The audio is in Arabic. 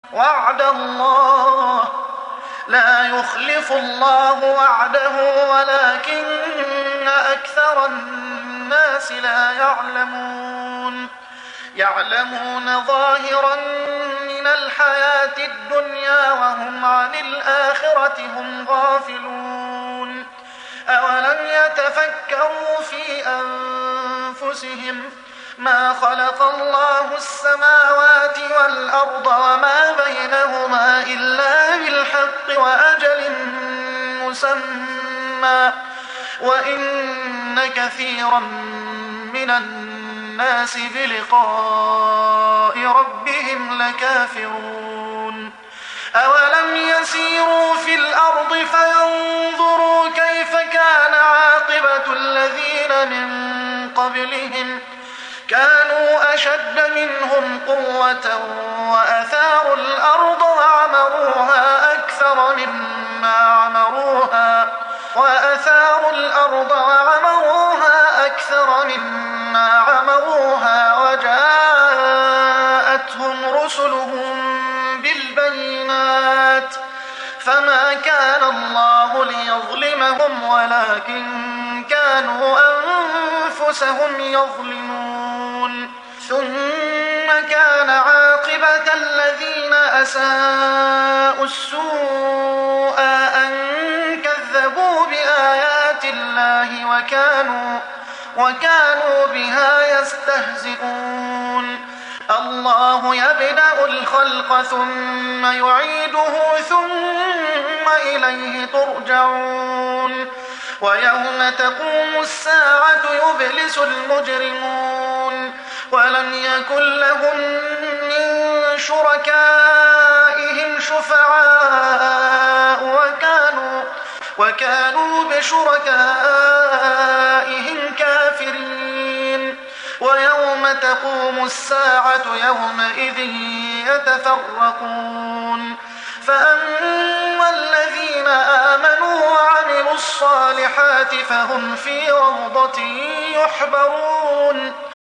وعد الله لا يخلف الله وعده ولكن أكثر الناس لا يعلمون ظاهرا من الحياة الدنيا وهم عن الآخرة هم غافلون. أولم يتفكروا في أنفسهم ما خلق الله السماوات والأرض وما بينهما إلا بالحق وأجل مسمى وإن كثيرا من الناس بلقاء ربهم لكافرون. أولم يسيروا في الأرض فينظروا كيف كان عاقبة الذين من قبلهم كانوا أشد منهم قوة وأثاروا الأرض وعمروها أكثر مما عمروها وجاءتهم رسلهم بالبينات فما كان الله ليظلمهم ولكن كانوا أنفسهم يظلمون. ثم كان عاقبة الذين أساءوا السوء أن كذبوا بآيات الله وكانوا بها يستهزئون. الله يبدأ الخلق ثم يعيده ثم إليه ترجعون. ويوم تقوم الساعة يبلس المجرمون ولم يكن لهم من شركائهم شفعاء وكانوا بشركائهم كافرين. ويوم تقوم الساعة يومئذ يتفرقون فأما الذين آمنوا وعملوا الصالحات فهم في روضة يحبرون